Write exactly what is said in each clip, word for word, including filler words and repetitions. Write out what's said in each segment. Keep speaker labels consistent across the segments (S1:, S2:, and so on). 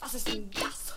S1: Was ist denn das?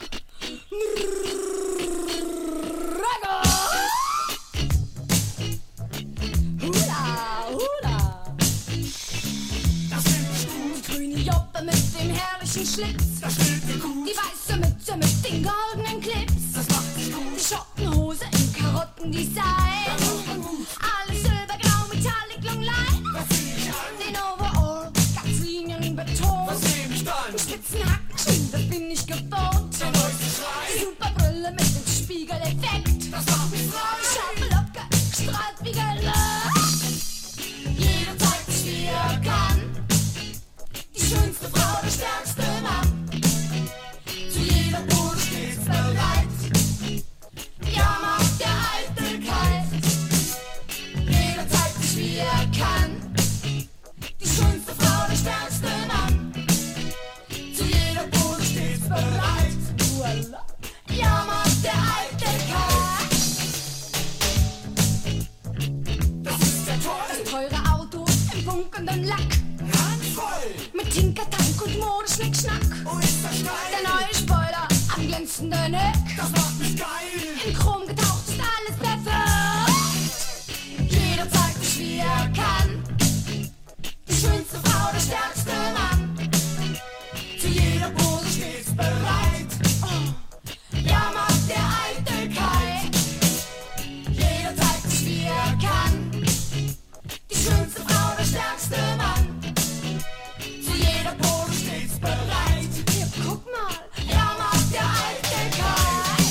S1: Hula, hula.
S2: Das findet gut.
S1: Die grüne Joppe mit dem herrlichen Schlitz.
S2: Das findet gut.
S1: Die weiße Mütze mit den goldenen Clips.
S2: Das macht dich gut.
S1: Die Schottenhose im Karottendesign.
S2: Da macht man gut.
S1: Alles silbergrau, metallic long line.
S2: Das zieh ich an.
S1: Den Overall, ganz Linienbeton.
S2: Was nehm ich dann?
S1: Die spitzen Hacken, das bin ich gewohnt.
S2: Der neueste
S1: Die
S2: Schrei.
S1: Superbrille mit dem Spiegeleffekt.
S2: Das macht mich
S1: Die
S2: frei.
S1: scharfe Locke strahlt wie Gölle. Jeder zeigt sich, wie er kann. Die schönste Frau, der stärkste Mann. Zu jeder Bude stets bereit. Ja, macht der Eitelkeit. Jeder zeigt sich, wie er kann. Die schönste Frau, der stärkste Mann. Zu jeder Bude stets bereit. Voila. Ja, macht der Eitelkeit.
S2: Das ist ja
S1: Das
S2: toll.
S1: teure Auto im funkelnden Lack.
S2: Handvoll.
S1: Mit Tinkertank und Modeschnickschnack.
S2: Oh, ist das
S1: Der
S2: geil.
S1: neue Spoiler am glänzenden Heck.
S2: Das macht mich geil.
S1: In Chrom getaucht ist alles perfekt. Jeder zeigt sich, wie er kann. Die schönste Frau, der stärkste Mann. Zu jeder Pose stets bereit. Oh, ja, macht der Eitelkeit. Jeder zeigt sich, wie er kann. Die schönste Frau, der stärkste Mann. Zu jeder Pose stets bereit. Hier, guck mal, ja, macht der Eitelkeit.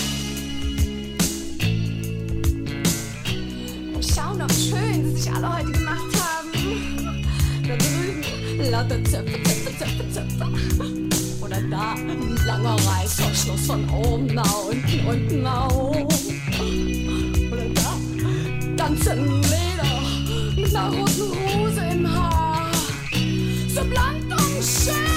S1: Schau noch schön, die sich alle heute gemacht haben. Da drüben, lauter Zöpfe, Zöpfe, Zöpfe, Zöpfe. Oder da, ein langer Reißverschluss von oben nach unten, unten nach oben. Oder da, ganz in Leder, mit einer roten Rose im Haar. So blond und schön.